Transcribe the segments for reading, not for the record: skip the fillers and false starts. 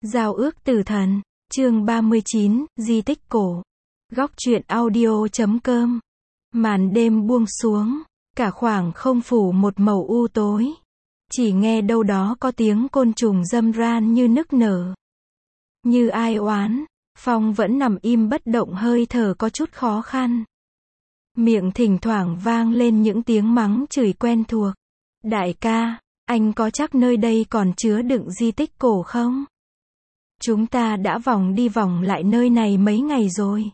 Giao ước tử thần, chương 39, di tích cổ. Góc truyện audio.com. Màn đêm buông xuống, cả khoảng không phủ một màu u tối. Chỉ nghe đâu đó có tiếng côn trùng râm ran như nức nở. Như ai oán, Phong vẫn nằm im bất động, hơi thở có chút khó khăn. Miệng thỉnh thoảng vang lên những tiếng mắng chửi quen thuộc. Đại ca, anh có chắc nơi đây còn chứa đựng di tích cổ không? Chúng ta đã vòng đi vòng lại nơi này mấy ngày rồi.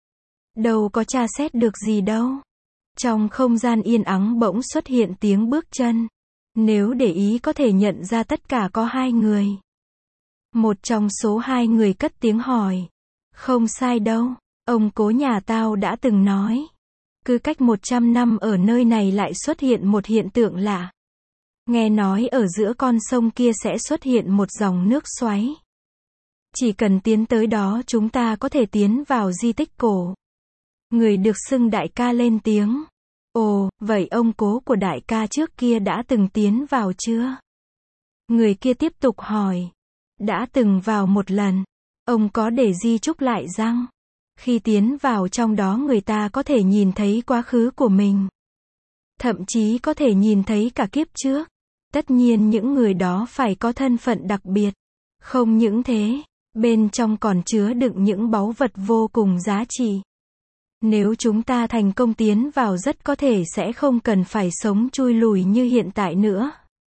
Đâu có tra xét được gì đâu. Trong không gian yên ắng bỗng xuất hiện tiếng bước chân. Nếu để ý có thể nhận ra tất cả có hai người. Một trong số hai người cất tiếng hỏi. Không sai đâu, ông cố nhà tao đã từng nói. Cứ cách 100 năm ở nơi này lại xuất hiện một hiện tượng lạ. Nghe nói ở giữa con sông kia sẽ xuất hiện một dòng nước xoáy. Chỉ cần tiến tới đó chúng ta có thể tiến vào di tích cổ. Người được xưng đại ca lên tiếng. Ồ, vậy ông cố của đại ca trước kia đã từng tiến vào chưa? Người kia tiếp tục hỏi. Đã từng vào một lần. Ông có để di chúc lại rằng, khi tiến vào trong đó người ta có thể nhìn thấy quá khứ của mình. Thậm chí có thể nhìn thấy cả kiếp trước. Tất nhiên những người đó phải có thân phận đặc biệt. Không những thế, bên trong còn chứa đựng những báu vật vô cùng giá trị. Nếu chúng ta thành công tiến vào rất có thể sẽ không cần phải sống chui lùi như hiện tại nữa.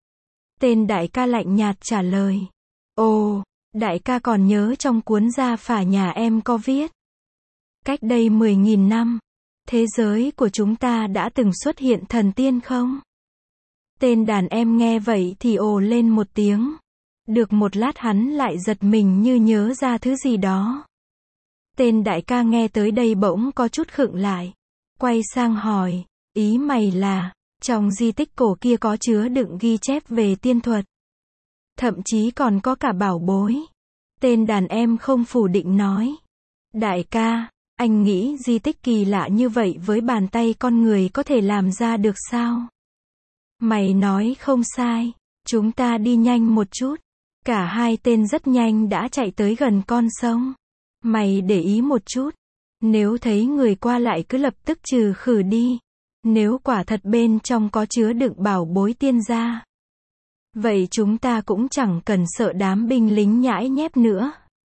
Tên đại ca lạnh nhạt trả lời. Ồ, đại ca còn nhớ trong cuốn gia phả nhà em có viết. Cách đây 10.000 năm, thế giới của chúng ta đã từng xuất hiện thần tiên không? Tên đàn em nghe vậy thì ồ lên một tiếng. Được một lát hắn lại giật mình như nhớ ra thứ gì đó. Tên đại ca nghe tới đây bỗng có chút khựng lại. Quay sang hỏi, ý mày là, trong di tích cổ kia có chứa đựng ghi chép về tiên thuật. Thậm chí còn có cả bảo bối. Tên đàn em không phủ định nói. Đại ca, anh nghĩ di tích kỳ lạ như vậy với bàn tay con người có thể làm ra được sao? Mày nói không sai, chúng ta đi nhanh một chút. Cả hai tên rất nhanh đã chạy tới gần con sông. Mày để ý một chút. Nếu thấy người qua lại cứ lập tức trừ khử đi. Nếu quả thật bên trong có chứa đựng bảo bối tiên gia. Vậy chúng ta cũng chẳng cần sợ đám binh lính nhãi nhép nữa.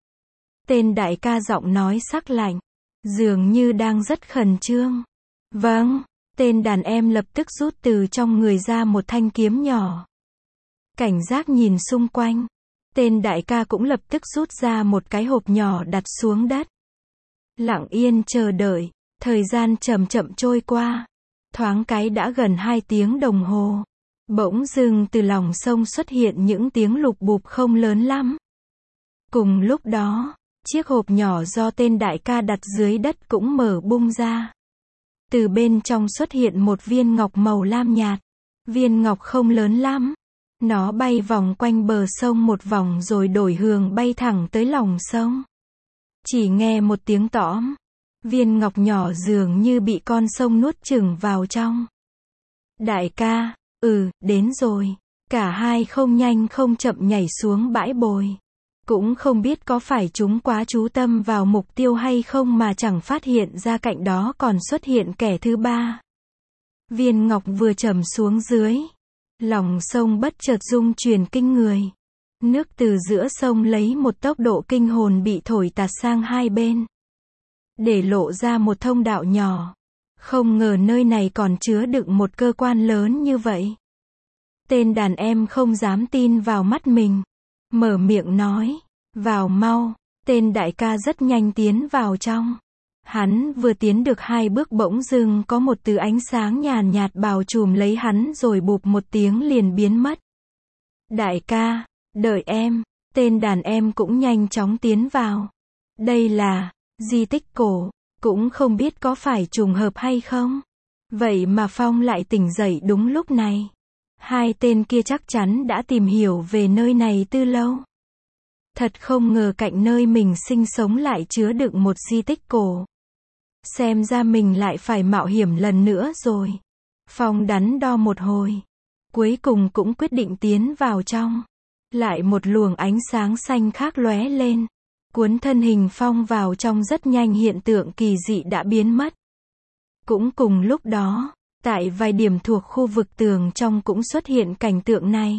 Tên đại ca giọng nói sắc lạnh. Dường như đang rất khẩn trương. Vâng. Tên đàn em lập tức rút từ trong người ra một thanh kiếm nhỏ. Cảnh giác nhìn xung quanh. Tên đại ca cũng lập tức rút ra một cái hộp nhỏ đặt xuống đất. Lặng yên chờ đợi. Thời gian chậm chậm trôi qua. Thoáng cái đã gần 2 tiếng đồng hồ. Bỗng dưng từ lòng sông xuất hiện những tiếng lục bụp không lớn lắm. Cùng lúc đó, chiếc hộp nhỏ do tên đại ca đặt dưới đất cũng mở bung ra. Từ bên trong xuất hiện một viên ngọc màu lam nhạt. Viên ngọc không lớn lắm. Nó bay vòng quanh bờ sông một vòng rồi đổi hướng bay thẳng tới lòng sông. Chỉ nghe một tiếng tõm. Viên ngọc nhỏ dường như bị con sông nuốt chửng vào trong. Đại ca, đến rồi. Cả hai không nhanh không chậm nhảy xuống bãi bồi. Cũng không biết có phải chúng quá chú tâm vào mục tiêu hay không mà chẳng phát hiện ra cạnh đó còn xuất hiện kẻ thứ ba. Viên ngọc vừa chầm xuống dưới. Lòng sông bất chợt rung chuyển kinh người. Nước từ giữa sông lấy một tốc độ kinh hồn bị thổi tạt sang hai bên. Để lộ ra một thông đạo nhỏ. Không ngờ nơi này còn chứa đựng một cơ quan lớn như vậy. Tên đàn em không dám tin vào mắt mình. Mở miệng nói. Vào mau. Tên đại ca rất nhanh tiến vào trong. Hắn vừa tiến được 2 bước bỗng dưng có một thứ ánh sáng nhàn nhạt bao trùm lấy hắn rồi bụp một tiếng liền biến mất. Đại ca, đợi em. Tên đàn em cũng nhanh chóng tiến vào. Đây là di tích cổ. Cũng không biết có phải trùng hợp hay không. Vậy mà Phong lại tỉnh dậy đúng lúc này. Hai tên kia chắc chắn đã tìm hiểu về nơi này từ lâu. Thật không ngờ cạnh nơi mình sinh sống lại chứa đựng một di tích cổ. Xem ra mình lại phải mạo hiểm lần nữa rồi. Phong đắn đo một hồi. Cuối cùng cũng quyết định tiến vào trong. Lại một luồng ánh sáng xanh khác lóe lên, cuốn thân hình Phong vào trong, rất nhanh hiện tượng kỳ dị đã biến mất. Cũng cùng lúc đó, tại vài điểm thuộc khu vực tường trong cũng xuất hiện cảnh tượng này.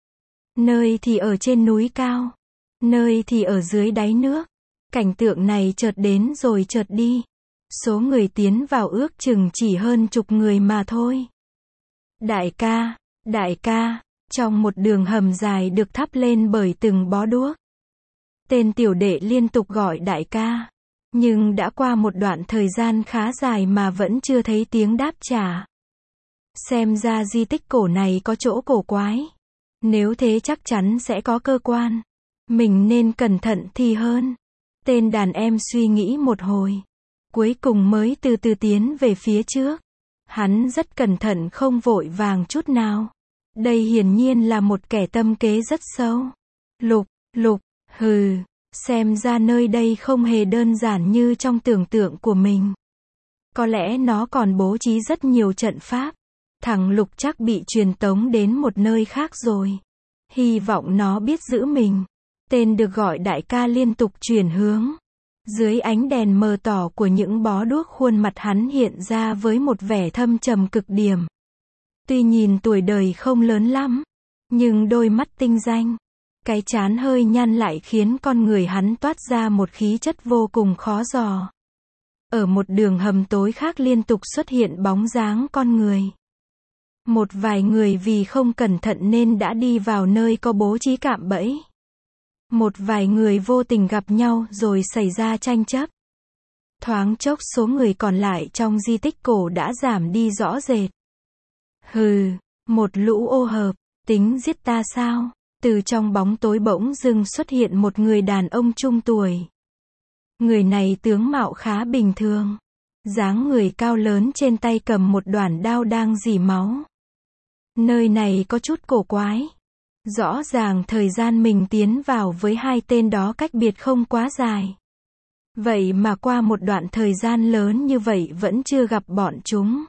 Nơi thì ở trên núi cao, nơi thì ở dưới đáy nước. Cảnh tượng này chợt đến rồi chợt đi. Số người tiến vào ước chừng chỉ hơn chục người mà thôi. Đại ca, trong một đường hầm dài được thắp lên bởi từng bó đuốc. Tên tiểu đệ liên tục gọi đại ca. Nhưng đã qua một đoạn thời gian khá dài mà vẫn chưa thấy tiếng đáp trả. Xem ra di tích cổ này có chỗ cổ quái. Nếu thế chắc chắn sẽ có cơ quan. Mình nên cẩn thận thì hơn. Tên đàn em suy nghĩ một hồi. Cuối cùng mới từ từ tiến về phía trước. Hắn rất cẩn thận, không vội vàng chút nào. Đây hiển nhiên là một kẻ tâm kế rất sâu. Lục, hừ, xem ra nơi đây không hề đơn giản như trong tưởng tượng của mình. Có lẽ nó còn bố trí rất nhiều trận pháp. Thằng Lục chắc bị truyền tống đến một nơi khác rồi. Hy vọng nó biết giữ mình. Tên được gọi đại ca liên tục chuyển hướng. Dưới ánh đèn mờ tỏ của những bó đuốc, khuôn mặt hắn hiện ra với một vẻ thâm trầm cực điểm. Tuy nhìn tuổi đời không lớn lắm, nhưng đôi mắt tinh danh, cái trán hơi nhăn lại khiến con người hắn toát ra một khí chất vô cùng khó dò. Ở một đường hầm tối khác liên tục xuất hiện bóng dáng con người. Một vài người vì không cẩn thận nên đã đi vào nơi có bố trí cạm bẫy. Một vài người vô tình gặp nhau rồi xảy ra tranh chấp. Thoáng chốc số người còn lại trong di tích cổ đã giảm đi rõ rệt. Hừ, một lũ ô hợp, tính giết ta sao? Từ trong bóng tối bỗng dưng xuất hiện một người đàn ông trung tuổi. Người này tướng mạo khá bình thường. Dáng người cao lớn, trên tay cầm một đoản đao đang rỉ máu. Nơi này có chút cổ quái. Rõ ràng thời gian mình tiến vào với hai tên đó cách biệt không quá dài. Vậy mà qua một đoạn thời gian lớn như vậy vẫn chưa gặp bọn chúng.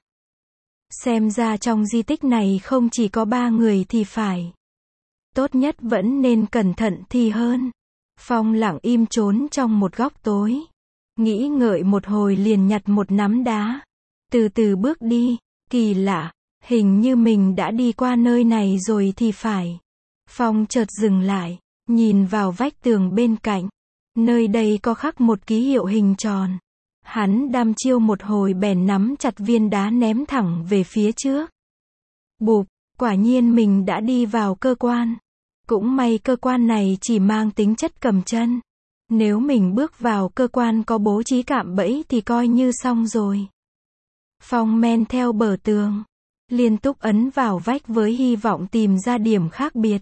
Xem ra trong di tích này không chỉ có 3 người thì phải. Tốt nhất vẫn nên cẩn thận thì hơn. Phong lặng im trốn trong một góc tối. Nghĩ ngợi một hồi liền nhặt một nắm đá. Từ từ bước đi. Kỳ lạ, hình như mình đã đi qua nơi này rồi thì phải. Phong chợt dừng lại, nhìn vào vách tường bên cạnh. Nơi đây có khắc một ký hiệu hình tròn. Hắn đăm chiêu một hồi bèn nắm chặt viên đá ném thẳng về phía trước. Bụp, quả nhiên mình đã đi vào cơ quan. Cũng may cơ quan này chỉ mang tính chất cầm chân. Nếu mình bước vào cơ quan có bố trí cạm bẫy thì coi như xong rồi. Phong men theo bờ tường, liên tục ấn vào vách với hy vọng tìm ra điểm khác biệt.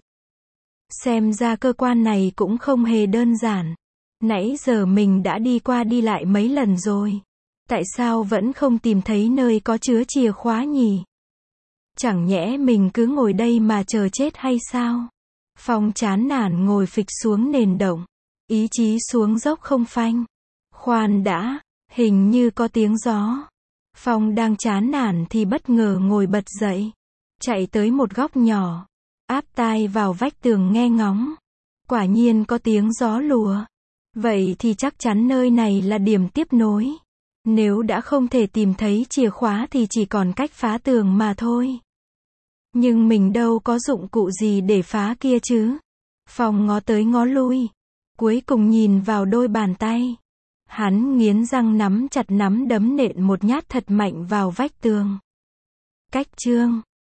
Xem ra cơ quan này cũng không hề đơn giản. Nãy giờ mình đã đi qua đi lại mấy lần rồi. Tại sao vẫn không tìm thấy nơi có chứa chìa khóa nhỉ? Chẳng nhẽ mình cứ ngồi đây mà chờ chết hay sao? Phong chán nản ngồi phịch xuống nền động. Ý chí xuống dốc không phanh. Khoan đã, hình như có tiếng gió. Phong đang chán nản thì bất ngờ ngồi bật dậy. Chạy tới một góc nhỏ. Áp tai vào vách tường nghe ngóng. Quả nhiên có tiếng gió lùa. Vậy thì chắc chắn nơi này là điểm tiếp nối. Nếu đã không thể tìm thấy chìa khóa thì chỉ còn cách phá tường mà thôi. Nhưng mình đâu có dụng cụ gì để phá kia chứ. Phong ngó tới ngó lui. Cuối cùng nhìn vào đôi bàn tay. Hắn nghiến răng nắm chặt nắm đấm nện một nhát thật mạnh vào vách tường. Cách chương